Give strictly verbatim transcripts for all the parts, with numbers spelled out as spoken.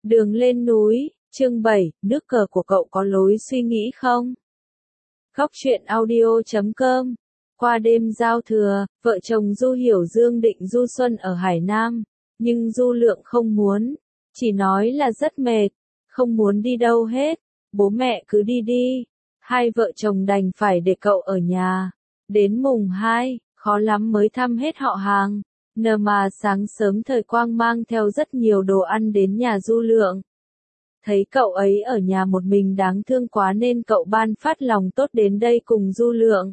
Đường lên núi, chương bảy, nước cờ của cậu có lối suy nghĩ không? Góc truyện audio chấm com. Qua đêm giao thừa, vợ chồng Du Hiểu Dương định du xuân ở Hải Nam, nhưng Du Lượng không muốn, chỉ nói là rất mệt, không muốn đi đâu hết, bố mẹ cứ đi đi. Hai vợ chồng đành phải để cậu ở nhà. Đến mùng hai, khó lắm mới thăm hết họ hàng. Nờ mà sáng sớm Thời Quang mang theo rất nhiều đồ ăn đến nhà Du Lượng. Thấy cậu ấy ở nhà một mình đáng thương quá nên cậu ban phát lòng tốt đến đây cùng Du Lượng.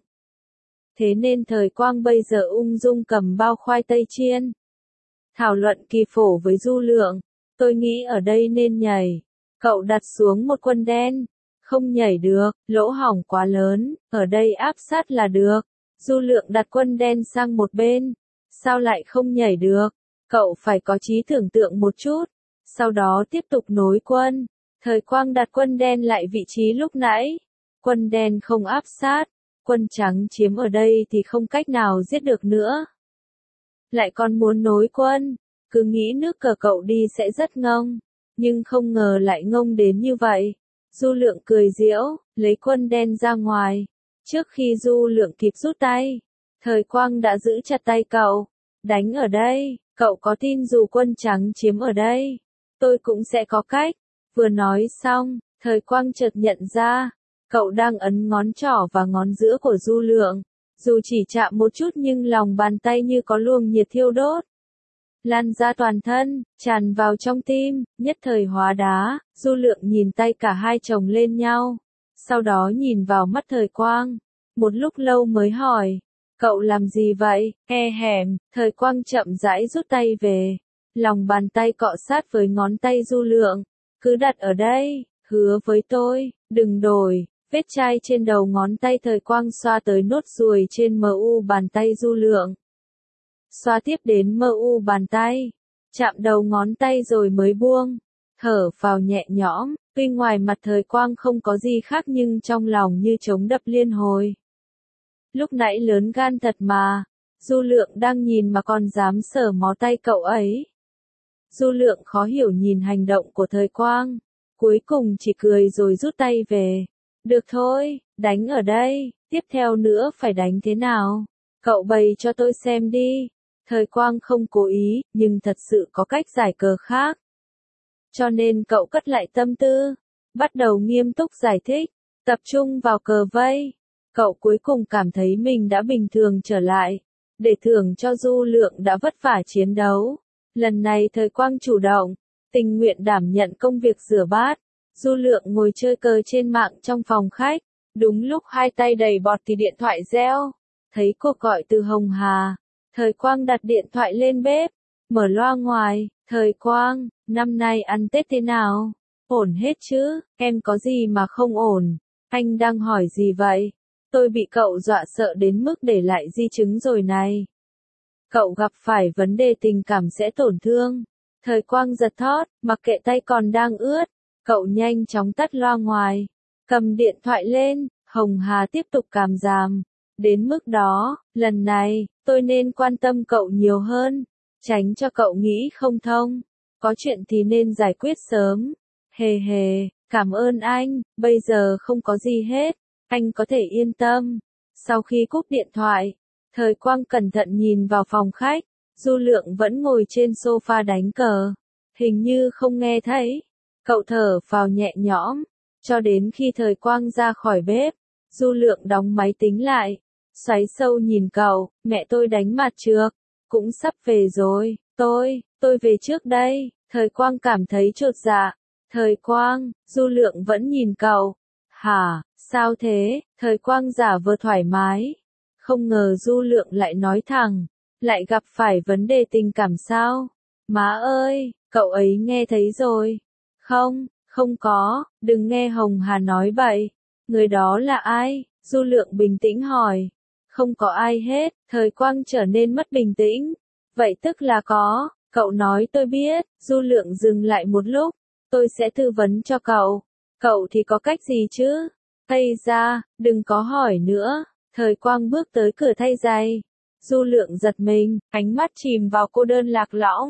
Thế nên Thời Quang bây giờ ung dung cầm bao khoai tây chiên. Thảo luận kỳ phổ với Du Lượng. Tôi nghĩ ở đây nên nhảy. Cậu đặt xuống một quân đen. Không nhảy được, lỗ hổng quá lớn, ở đây áp sát là được. Du Lượng đặt quân đen sang một bên. Sao lại không nhảy được? Cậu phải có trí tưởng tượng một chút. Sau đó tiếp tục nối quân. Thời Quang đặt quân đen lại vị trí lúc nãy. Quân đen không áp sát. Quân trắng chiếm ở đây thì không cách nào giết được nữa. Lại còn muốn nối quân. Cứ nghĩ nước cờ cậu đi sẽ rất ngông. Nhưng không ngờ lại ngông đến như vậy. Du Lượng cười giễu, lấy quân đen ra ngoài. Trước khi Du Lượng kịp rút tay, Thời Quang đã giữ chặt tay cậu. Đánh ở đây, cậu có tin dù quân trắng chiếm ở đây, tôi cũng sẽ có cách. Vừa nói xong, Thời Quang chợt nhận ra, cậu đang ấn ngón trỏ và ngón giữa của Du Lượng. Dù chỉ chạm một chút nhưng lòng bàn tay như có luồng nhiệt thiêu đốt. Lan ra toàn thân, tràn vào trong tim, nhất thời hóa đá. Du Lượng nhìn tay cả hai chồng lên nhau. Sau đó nhìn vào mắt Thời Quang. Một lúc lâu mới hỏi. Cậu làm gì vậy? E hèm, Thời Quang chậm rãi rút tay về. Lòng bàn tay cọ sát với ngón tay Du Lượng. Cứ đặt ở đây, hứa với tôi, đừng đổi. Vết chai trên đầu ngón tay Thời Quang xoa tới nốt ruồi trên mờ u bàn tay Du Lượng. Xoa tiếp đến mờ u bàn tay. Chạm đầu ngón tay rồi mới buông. Thở vào nhẹ nhõm, tuy ngoài mặt Thời Quang không có gì khác nhưng trong lòng như trống đập liên hồi. Lúc nãy lớn gan thật mà. Du Lượng đang nhìn mà còn dám sờ mó tay cậu ấy. Du Lượng khó hiểu nhìn hành động của Thời Quang. Cuối cùng chỉ cười rồi rút tay về. Được thôi, đánh ở đây, tiếp theo nữa phải đánh thế nào? Cậu bày cho tôi xem đi. Thời Quang không cố ý, nhưng thật sự có cách giải cờ khác. Cho nên cậu cất lại tâm tư. Bắt đầu nghiêm túc giải thích. Tập trung vào cờ vây. Cậu cuối cùng cảm thấy mình đã bình thường trở lại. Để thưởng cho Du Lượng đã vất vả chiến đấu. Lần này Thời Quang chủ động, tình nguyện đảm nhận công việc rửa bát. Du Lượng ngồi chơi cờ trên mạng trong phòng khách. Đúng lúc hai tay đầy bọt thì điện thoại reo. Thấy cuộc gọi từ Hồng Hà. Thời Quang đặt điện thoại lên bếp. Mở loa ngoài. Thời Quang, năm nay ăn Tết thế nào? Ổn hết chứ, em có gì mà không ổn? Anh đang hỏi gì vậy? Tôi bị cậu dọa sợ đến mức để lại di chứng rồi này. Cậu gặp phải vấn đề tình cảm sẽ tổn thương. Thời Quang giật thót, mặc kệ tay còn đang ướt. Cậu nhanh chóng tắt loa ngoài. Cầm điện thoại lên, Hồng Hà tiếp tục càm ràm. Đến mức đó, lần này, tôi nên quan tâm cậu nhiều hơn. Tránh cho cậu nghĩ không thông. Có chuyện thì nên giải quyết sớm. Hề hề, cảm ơn anh, bây giờ không có gì hết. Anh có thể yên tâm. Sau khi cúp điện thoại, Thời Quang cẩn thận nhìn vào phòng khách. Du Lượng vẫn ngồi trên sofa đánh cờ. Hình như không nghe thấy. Cậu thở vào nhẹ nhõm. Cho đến khi Thời Quang ra khỏi bếp, Du Lượng đóng máy tính lại. Xoáy sâu nhìn cậu, mẹ tôi đánh mặt trược. Cũng sắp về rồi, tôi, tôi về trước đây. Thời Quang cảm thấy chột dạ. Thời Quang, Du Lượng vẫn nhìn cậu. Hả, sao thế? Thời Quang giả vờ thoải mái. Không ngờ Du Lượng lại nói thẳng. Lại gặp phải vấn đề tình cảm sao? Má ơi, cậu ấy nghe thấy rồi. Không, không có, đừng nghe Hồng Hà nói bậy. Người đó là ai? Du Lượng bình tĩnh hỏi. Không có ai hết. Thời Quang trở nên mất bình tĩnh. Vậy tức là có. Cậu nói tôi biết. Du Lượng dừng lại một lúc. Tôi sẽ tư vấn cho cậu. Cậu thì có cách gì chứ? Thay ra, đừng có hỏi nữa. Thời Quang bước tới cửa thay giày. Du Lượng giật mình, ánh mắt chìm vào cô đơn lạc lõng.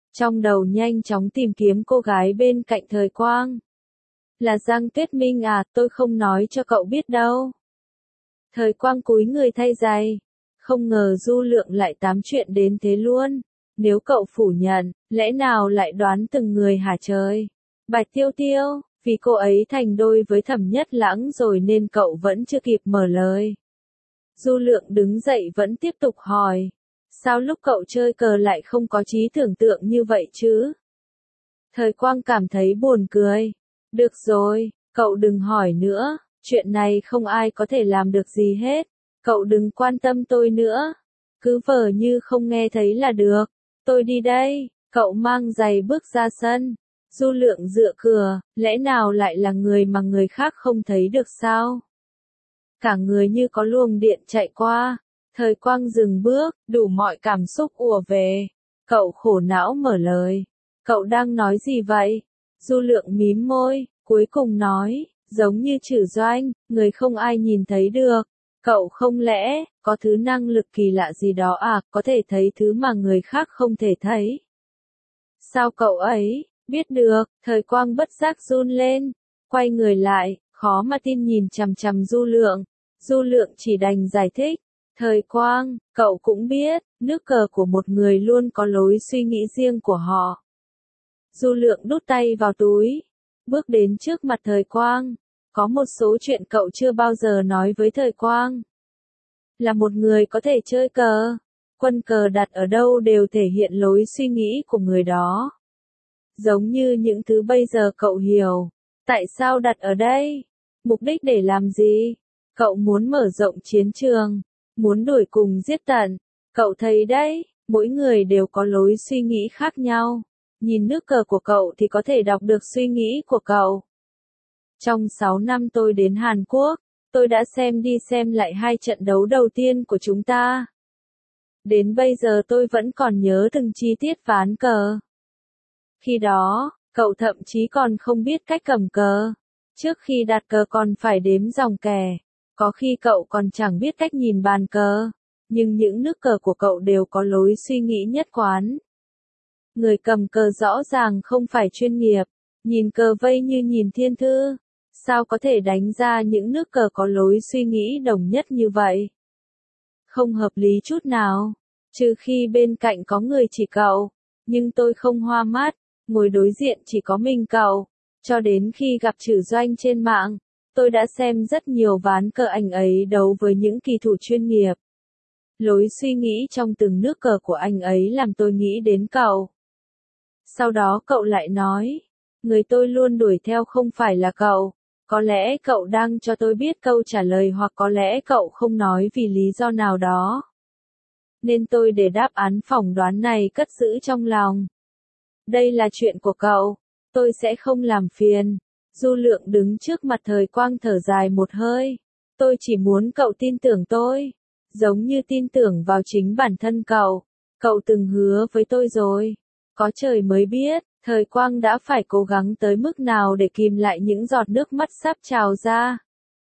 Trong đầu nhanh chóng tìm kiếm cô gái bên cạnh Thời Quang. Là Giang Tuyết Minh à, tôi không nói cho cậu biết đâu. Thời Quang cúi người thay giày. Không ngờ Du Lượng lại tám chuyện đến thế luôn. Nếu cậu phủ nhận, lẽ nào lại đoán từng người hả trời? Bạch Tiêu Tiêu, vì cô ấy thành đôi với Thẩm Nhất Lãng rồi nên cậu vẫn chưa kịp mở lời. Du Lượng đứng dậy vẫn tiếp tục hỏi. Sao lúc cậu chơi cờ lại không có trí tưởng tượng như vậy chứ? Thời Quang cảm thấy buồn cười. Được rồi, cậu đừng hỏi nữa, chuyện này không ai có thể làm được gì hết. Cậu đừng quan tâm tôi nữa. Cứ vờ như không nghe thấy là được. Tôi đi đây, cậu mang giày bước ra sân. Du Lượng dựa cửa, lẽ nào lại là người mà người khác không thấy được sao? Cả người như có luồng điện chạy qua. Thời Quang dừng bước, đủ mọi cảm xúc ùa về. Cậu khổ não mở lời. Cậu đang nói gì vậy? Du Lượng mím môi, cuối cùng nói, giống như Trử Doanh, người không ai nhìn thấy được. Cậu không lẽ, có thứ năng lực kỳ lạ gì đó à, có thể thấy thứ mà người khác không thể thấy? Sao cậu ấy, biết được? Thời Quang bất giác run lên, quay người lại, khó mà tin nhìn chằm chằm Du Lượng. Du Lượng chỉ đành giải thích. Thời Quang, cậu cũng biết, nước cờ của một người luôn có lối suy nghĩ riêng của họ. Du Lượng đút tay vào túi, bước đến trước mặt Thời Quang. Có một số chuyện cậu chưa bao giờ nói với Thời Quang. Là một người có thể chơi cờ, quân cờ đặt ở đâu đều thể hiện lối suy nghĩ của người đó. Giống như những thứ bây giờ cậu hiểu. Tại sao đặt ở đây? Mục đích để làm gì? Cậu muốn mở rộng chiến trường, muốn đuổi cùng giết tận. Cậu thấy đấy, mỗi người đều có lối suy nghĩ khác nhau. Nhìn nước cờ của cậu thì có thể đọc được suy nghĩ của cậu. Trong sáu năm tôi đến Hàn Quốc, tôi đã xem đi xem lại hai trận đấu đầu tiên của chúng ta. Đến bây giờ tôi vẫn còn nhớ từng chi tiết ván cờ. Khi đó, cậu thậm chí còn không biết cách cầm cờ. Trước khi đặt cờ còn phải đếm dòng kẻ. Có khi cậu còn chẳng biết cách nhìn bàn cờ. Nhưng những nước cờ của cậu đều có lối suy nghĩ nhất quán. Người cầm cờ rõ ràng không phải chuyên nghiệp. Nhìn cờ vây như nhìn thiên thư. Sao có thể đánh ra những nước cờ có lối suy nghĩ đồng nhất như vậy? Không hợp lý chút nào. Trừ khi bên cạnh có người chỉ cậu. Nhưng tôi không hoa mắt. Ngồi đối diện chỉ có mình cậu. Cho đến khi gặp Trử Doanh trên mạng, tôi đã xem rất nhiều ván cờ anh ấy đấu với những kỳ thủ chuyên nghiệp. Lối suy nghĩ trong từng nước cờ của anh ấy làm tôi nghĩ đến cậu. Sau đó cậu lại nói, người tôi luôn đuổi theo không phải là cậu. Có lẽ cậu đang cho tôi biết câu trả lời hoặc có lẽ cậu không nói vì lý do nào đó. Nên tôi để đáp án phỏng đoán này cất giữ trong lòng. Đây là chuyện của cậu, tôi sẽ không làm phiền. Du Lượng đứng trước mặt Thời Quang thở dài một hơi. Tôi chỉ muốn cậu tin tưởng tôi, giống như tin tưởng vào chính bản thân cậu. Cậu từng hứa với tôi rồi. Có trời mới biết, Thời Quang đã phải cố gắng tới mức nào để kìm lại những giọt nước mắt sắp trào ra.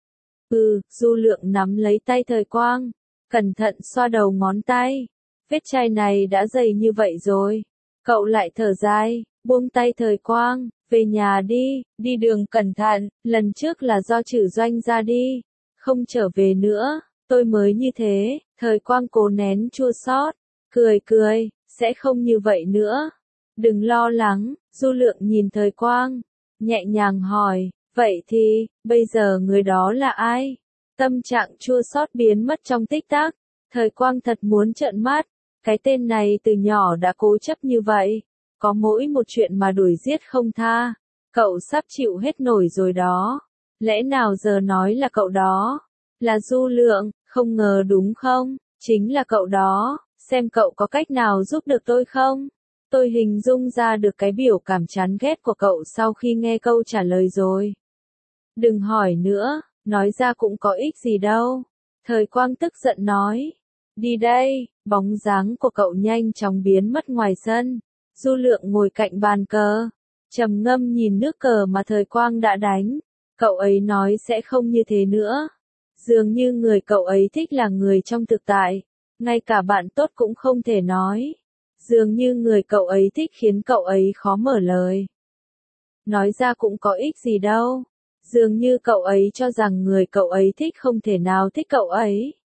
Ừ, Du Lượng nắm lấy tay Thời Quang, cẩn thận xoa đầu ngón tay. Vết chai này đã dày như vậy rồi. Cậu lại thở dài, buông tay Thời Quang, về nhà đi, đi đường cẩn thận, lần trước là do Trử Doanh ra đi, không trở về nữa, tôi mới như thế. Thời Quang cố nén chua xót, cười cười, sẽ không như vậy nữa. Đừng lo lắng. Du Lượng nhìn Thời Quang, nhẹ nhàng hỏi, vậy thì, bây giờ người đó là ai? Tâm trạng chua xót biến mất trong tích tắc. Thời Quang thật muốn trợn mắt. Cái tên này từ nhỏ đã cố chấp như vậy. Có mỗi một chuyện mà đuổi giết không tha. Cậu sắp chịu hết nổi rồi đó. Lẽ nào giờ nói là cậu đó? Là Du Lượng, không ngờ đúng không? Chính là cậu đó. Xem cậu có cách nào giúp được tôi không? Tôi hình dung ra được cái biểu cảm chán ghét của cậu sau khi nghe câu trả lời rồi. Đừng hỏi nữa, nói ra cũng có ích gì đâu. Thời Quang tức giận nói. Đi đây. Bóng dáng của cậu nhanh chóng biến mất ngoài sân. Du Lượng ngồi cạnh bàn cờ, trầm ngâm nhìn nước cờ mà Thời Quang đã đánh. Cậu ấy nói sẽ không như thế nữa. Dường như người cậu ấy thích là người trong thực tại. Ngay cả bạn tốt cũng không thể nói. Dường như người cậu ấy thích khiến cậu ấy khó mở lời. Nói ra cũng có ích gì đâu. Dường như cậu ấy cho rằng người cậu ấy thích không thể nào thích cậu ấy.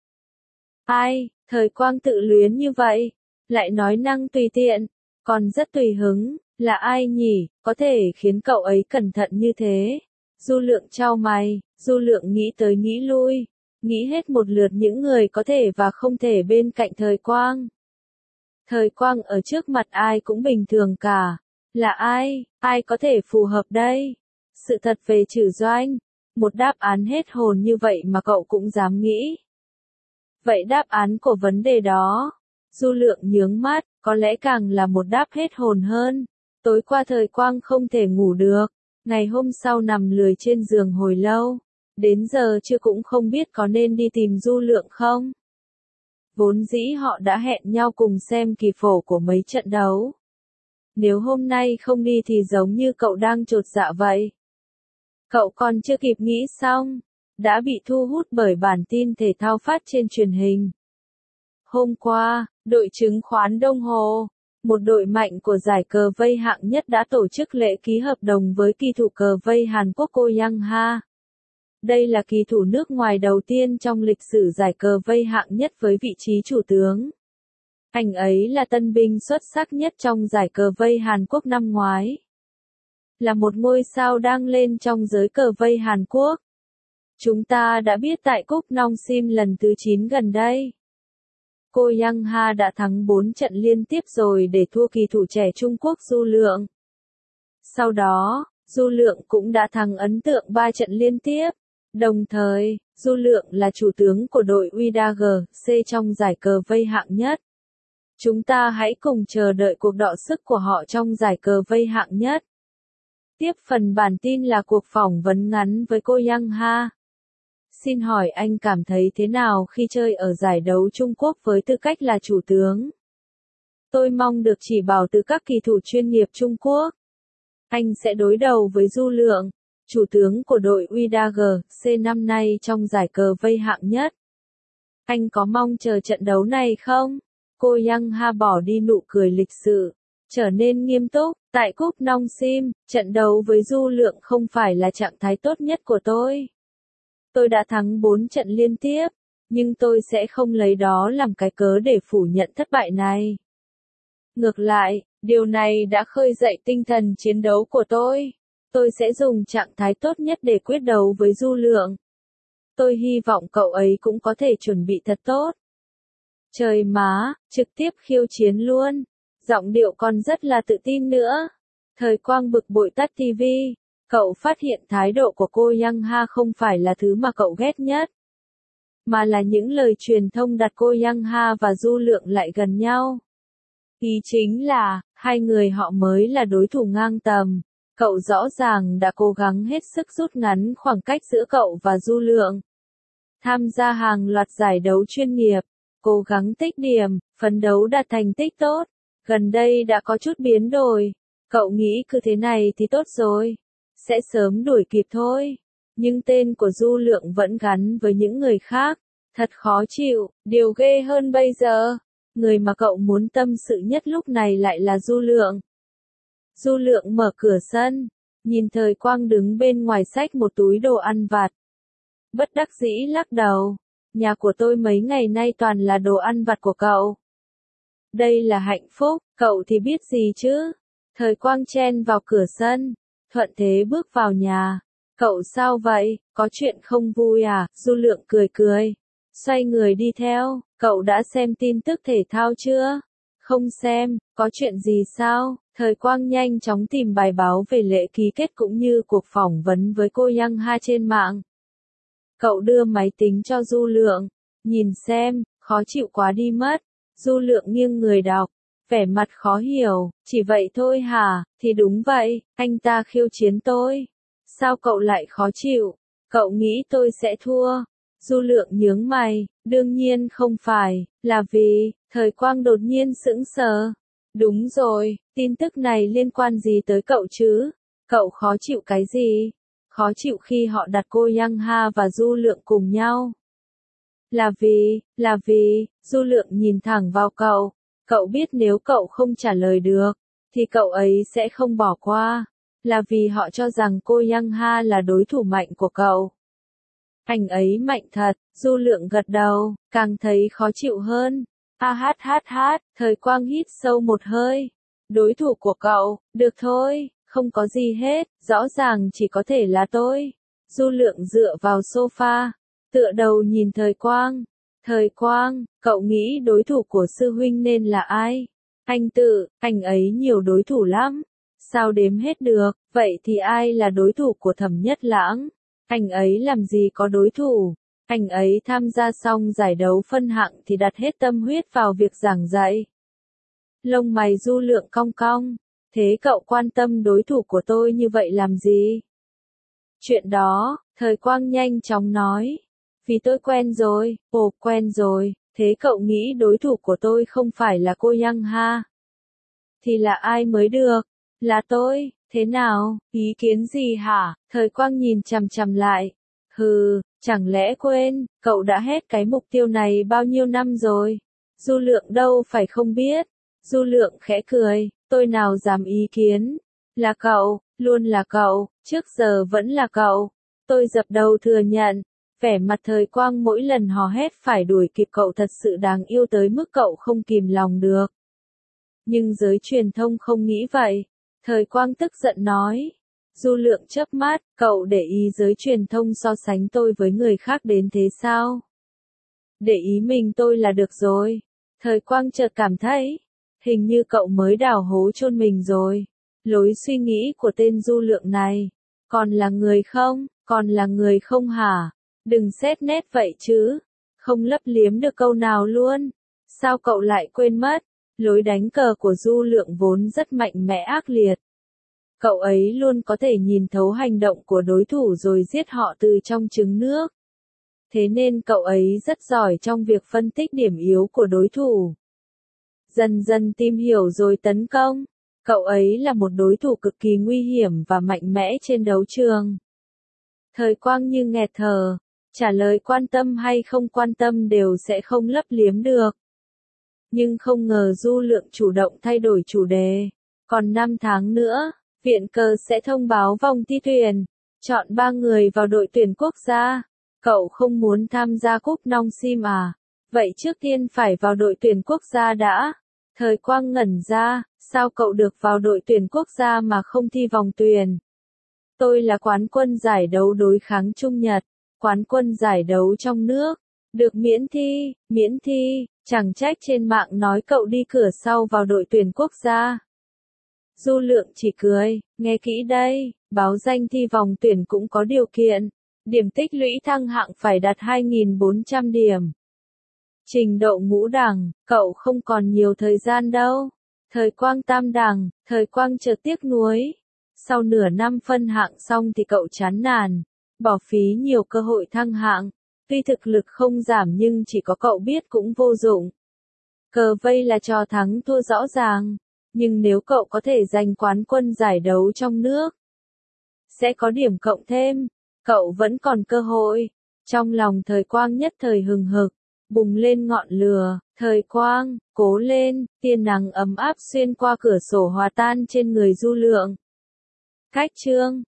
Ai, Thời Quang tự luyến như vậy, lại nói năng tùy tiện, còn rất tùy hứng, là ai nhỉ, có thể khiến cậu ấy cẩn thận như thế. Du Lượng chau mày, Du Lượng nghĩ tới nghĩ lui, nghĩ hết một lượt những người có thể và không thể bên cạnh Thời Quang. Thời Quang ở trước mặt ai cũng bình thường cả. Là ai, ai có thể phù hợp đây? Sự thật về Trử Doanh, một đáp án hết hồn như vậy mà cậu cũng dám nghĩ. Vậy đáp án của vấn đề đó, Du Lượng nhướng mắt, có lẽ càng là một đáp hết hồn hơn. Tối qua Thời Quang không thể ngủ được, ngày hôm sau nằm lười trên giường hồi lâu, đến giờ chưa cũng không biết có nên đi tìm Du Lượng không. Vốn dĩ họ đã hẹn nhau cùng xem kỳ phổ của mấy trận đấu. Nếu hôm nay không đi thì giống như cậu đang chột dạ vậy. Cậu còn chưa kịp nghĩ xong, đã bị thu hút bởi bản tin thể thao phát trên truyền hình. Hôm qua, đội chứng khoán Đông Hồ, một đội mạnh của giải cờ vây hạng nhất đã tổ chức lễ ký hợp đồng với kỳ thủ cờ vây Hàn Quốc Ko Yang-ha. Đây là kỳ thủ nước ngoài đầu tiên trong lịch sử giải cờ vây hạng nhất với vị trí chủ tướng. Anh ấy là tân binh xuất sắc nhất trong giải cờ vây Hàn Quốc năm ngoái. Là một ngôi sao đang lên trong giới cờ vây Hàn Quốc. Chúng ta đã biết tại Cúp Nong Sim lần thứ chín gần đây. Ko Yang-ha đã thắng bốn trận liên tiếp rồi để thua kỳ thủ trẻ Trung Quốc Du Lượng. Sau đó, Du Lượng cũng đã thắng ấn tượng ba trận liên tiếp. Đồng thời, Du Lượng là chủ tướng của đội u đê giê xê trong giải cờ vây hạng nhất. Chúng ta hãy cùng chờ đợi cuộc đọ sức của họ trong giải cờ vây hạng nhất. Tiếp phần bản tin là cuộc phỏng vấn ngắn với Ko Yang-ha. Xin hỏi anh cảm thấy thế nào khi chơi ở giải đấu Trung Quốc với tư cách là chủ tướng? Tôi mong được chỉ bảo từ các kỳ thủ chuyên nghiệp Trung Quốc. Anh sẽ đối đầu với Du Lượng, chủ tướng của đội u đê giê xê năm nay trong giải cờ vây hạng nhất. Anh có mong chờ trận đấu này không? Ko Yang-ha bỏ đi nụ cười lịch sự, trở nên nghiêm túc. Tại Cúp Nong Sim, trận đấu với Du Lượng không phải là trạng thái tốt nhất của tôi. Tôi đã thắng bốn trận liên tiếp, nhưng tôi sẽ không lấy đó làm cái cớ để phủ nhận thất bại này. Ngược lại, điều này đã khơi dậy tinh thần chiến đấu của tôi. Tôi sẽ dùng trạng thái tốt nhất để quyết đấu với Du Lượng. Tôi hy vọng cậu ấy cũng có thể chuẩn bị thật tốt. Trời má, trực tiếp khiêu chiến luôn. Giọng điệu còn rất là tự tin nữa. Thời Quang bực bội tắt ti vi. Cậu phát hiện thái độ của Ko Yang-ha không phải là thứ mà cậu ghét nhất, mà là những lời truyền thông đặt Ko Yang-ha và Du Lượng lại gần nhau. Ý chính là, hai người họ mới là đối thủ ngang tầm. Cậu rõ ràng đã cố gắng hết sức rút ngắn khoảng cách giữa cậu và Du Lượng. Tham gia hàng loạt giải đấu chuyên nghiệp, cố gắng tích điểm, phấn đấu đạt thành tích tốt. Gần đây đã có chút biến đổi. Cậu nghĩ cứ thế này thì tốt rồi. Sẽ sớm đuổi kịp thôi. Nhưng tên của Du Lượng vẫn gắn với những người khác. Thật khó chịu, điều ghê hơn bây giờ. Người mà cậu muốn tâm sự nhất lúc này lại là Du Lượng. Du Lượng mở cửa sân, nhìn Thời Quang đứng bên ngoài xách một túi đồ ăn vặt. Bất đắc dĩ lắc đầu. Nhà của tôi mấy ngày nay toàn là đồ ăn vặt của cậu. Đây là hạnh phúc, cậu thì biết gì chứ? Thời Quang chen vào cửa sân, thuận thế bước vào nhà. Cậu sao vậy, có chuyện không vui à? Du Lượng cười cười, xoay người đi theo. Cậu đã xem tin tức thể thao chưa? Không xem, có chuyện gì sao? Thời Quang nhanh chóng tìm bài báo về lễ ký kết cũng như cuộc phỏng vấn với Ko Yang-ha trên mạng. Cậu đưa máy tính cho Du Lượng, nhìn xem, khó chịu quá đi mất. Du Lượng nghiêng người đọc, vẻ mặt khó hiểu, chỉ vậy thôi hả? Thì đúng vậy, anh ta khiêu chiến tôi. Sao cậu lại khó chịu? Cậu nghĩ tôi sẽ thua? Du Lượng nhướng mày, đương nhiên không phải, là vì, Thời Quang đột nhiên sững sờ. Đúng rồi, tin tức này liên quan gì tới cậu chứ? Cậu khó chịu cái gì? Khó chịu khi họ đặt Ko Yang-ha và Du Lượng cùng nhau. Là vì, là vì, Du Lượng nhìn thẳng vào cậu. Cậu biết nếu cậu không trả lời được, thì cậu ấy sẽ không bỏ qua, là vì họ cho rằng cô Yang Ha là đối thủ mạnh của cậu. Anh ấy mạnh thật, Du Lượng gật đầu, càng thấy khó chịu hơn. A hát hát hát, Thời Quang hít sâu một hơi. Đối thủ của cậu, được thôi, không có gì hết, rõ ràng chỉ có thể là tôi. Du Lượng dựa vào sofa, tựa đầu nhìn Thời Quang. Thời Quang, cậu nghĩ đối thủ của sư huynh nên là ai? Anh tự, anh ấy nhiều đối thủ lắm. Sao đếm hết được, vậy thì ai là đối thủ của Thẩm Nhất Lãng? Anh ấy làm gì có đối thủ? Anh ấy tham gia xong giải đấu phân hạng thì đặt hết tâm huyết vào việc giảng dạy. Lông mày Du Lượng cong cong. Thế cậu quan tâm đối thủ của tôi như vậy làm gì? Chuyện đó, Thời Quang nhanh chóng nói. Vì tôi quen rồi, ồ quen rồi, thế cậu nghĩ đối thủ của tôi không phải là cô Yang Ha? Thì là ai mới được? Là tôi, thế nào, ý kiến gì hả? Thời Quang nhìn chằm chằm lại. Hừ, chẳng lẽ quên, cậu đã hết cái mục tiêu này bao nhiêu năm rồi? Du Lượng đâu phải không biết. Du Lượng khẽ cười, tôi nào dám ý kiến. Là cậu, luôn là cậu, trước giờ vẫn là cậu. Tôi dập đầu thừa nhận. Vẻ mặt Thời Quang mỗi lần hò hét phải đuổi kịp cậu thật sự đáng yêu tới mức cậu không kìm lòng được. Nhưng giới truyền thông không nghĩ vậy. Thời Quang tức giận nói. Du Lượng chớp mắt, cậu để ý giới truyền thông so sánh tôi với người khác đến thế sao? Để ý mình tôi là được rồi. Thời Quang chợt cảm thấy, hình như cậu mới đào hố chôn mình rồi. Lối suy nghĩ của tên Du Lượng này, còn là người không, còn là người không hả? Đừng xét nét vậy chứ, không lấp liếm được câu nào luôn. Sao cậu lại quên mất? Lối đánh cờ của Du Lượng vốn rất mạnh mẽ ác liệt. Cậu ấy luôn có thể nhìn thấu hành động của đối thủ rồi giết họ từ trong trứng nước. Thế nên cậu ấy rất giỏi trong việc phân tích điểm yếu của đối thủ. Dần dần tìm hiểu rồi tấn công. Cậu ấy là một đối thủ cực kỳ nguy hiểm và mạnh mẽ trên đấu trường. Thời Quang như nghẹt thở. Trả lời quan tâm hay không quan tâm đều sẽ không lấp liếm được. Nhưng không ngờ Du Lượng chủ động thay đổi chủ đề. Còn năm tháng nữa, Viện Cờ sẽ thông báo vòng thi tuyển, chọn ba người vào đội tuyển quốc gia. Cậu không muốn tham gia cúp Nong Sim à? Vậy trước tiên phải vào đội tuyển quốc gia đã. Thời Quang ngẩn ra, sao cậu được vào đội tuyển quốc gia mà không thi vòng tuyển? Tôi là quán quân giải đấu đối kháng Trung Nhật, quán quân giải đấu trong nước, được miễn thi, miễn thi, chẳng trách trên mạng nói cậu đi cửa sau vào đội tuyển quốc gia. Du Lượng chỉ cười, nghe kỹ đây, báo danh thi vòng tuyển cũng có điều kiện, điểm tích lũy thăng hạng phải đạt hai nghìn bốn trăm điểm. Trình độ ngũ đẳng, cậu không còn nhiều thời gian đâu. Thời Quang tam đẳng, Thời Quang chợt tiếc nuối. Sau nửa năm phân hạng xong thì cậu chán nản, bỏ phí nhiều cơ hội thăng hạng. Tuy thực lực không giảm nhưng chỉ có cậu biết cũng vô dụng. Cờ vây là trò thắng thua rõ ràng, nhưng nếu cậu có thể giành quán quân giải đấu trong nước, sẽ có điểm cộng thêm, cậu vẫn còn cơ hội. Trong lòng Thời Quang nhất thời hừng hực, bùng lên ngọn lửa. Thời Quang, cố lên, tia nắng ấm áp xuyên qua cửa sổ hòa tan trên người Du Lượng. Cách chương